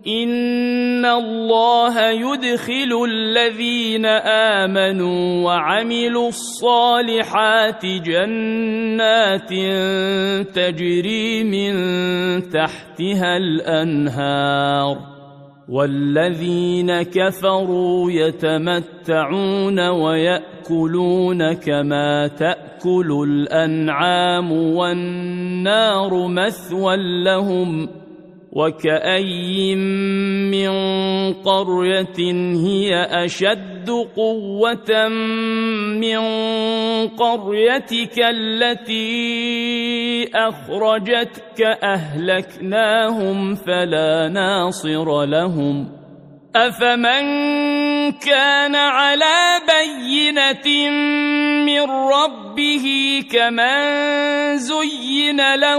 إن الله يدخل الذين آمنوا وعملوا الصالحات جنات تجري من تحتها الأنهار، والذين كفروا يتمتعون ويأكلون كما تأكل الأنعام والنار مثوى لهم. وكأي من قرية هي أشد قوة من قريتك التي أخرجتك أهلكناهم فلا ناصر لهم. أفمن كان على بينة من ربه كمن زين له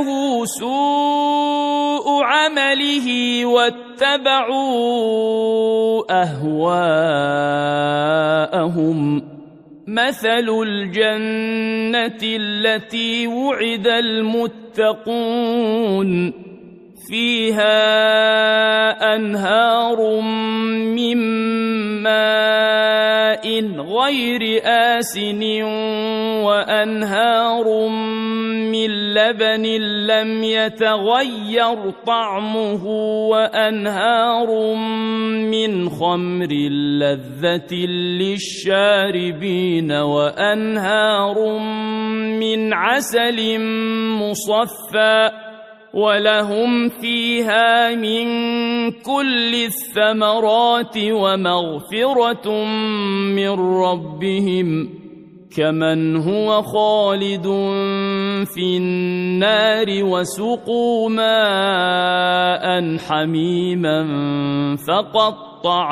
سوء عمله واتبعوا أهواءهم. مثل الجنة التي وعد المتقون فيها أنهار من ماء غير آسن وأنهار من لبن لم يتغير طعمه وأنهار من خمر لذة للشاربين وأنهار من عسل مصفى ولهم فيها من كل الثمرات ومغفرة من ربهم كمن هو خالد في النار وسقوا ماء حميما فقطع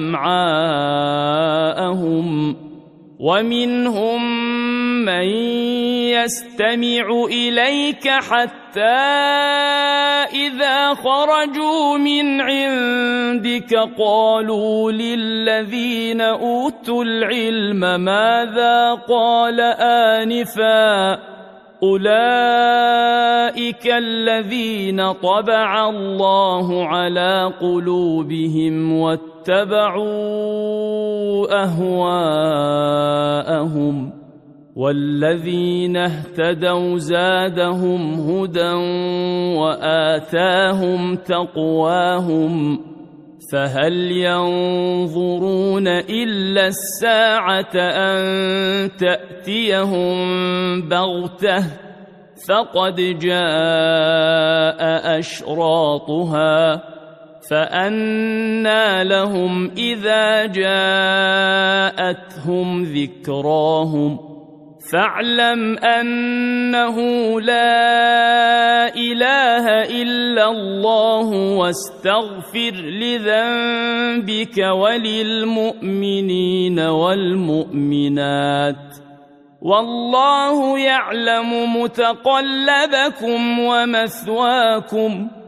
أمعاءهم. ومنهم من يستمع إليك حتى إذا خرجوا من عندك قالوا للذين أوتوا العلم ماذا قال آنفا أولئك الذين طبع الله على قلوبهم واتبعوا أهواءهم. والذين اهتدوا زادهم هدى وآتاهم تقواهم فهل ينظرون إلا الساعة أن تأتيهم بغتة فقد جاء أشراطها فأنى لهم إذا جاءتهم ذكراهم. فاعلم أنه لا إله إلا الله واستغفر لذنبك وللمؤمنين والمؤمنات والله يعلم متقلبكم ومثواكم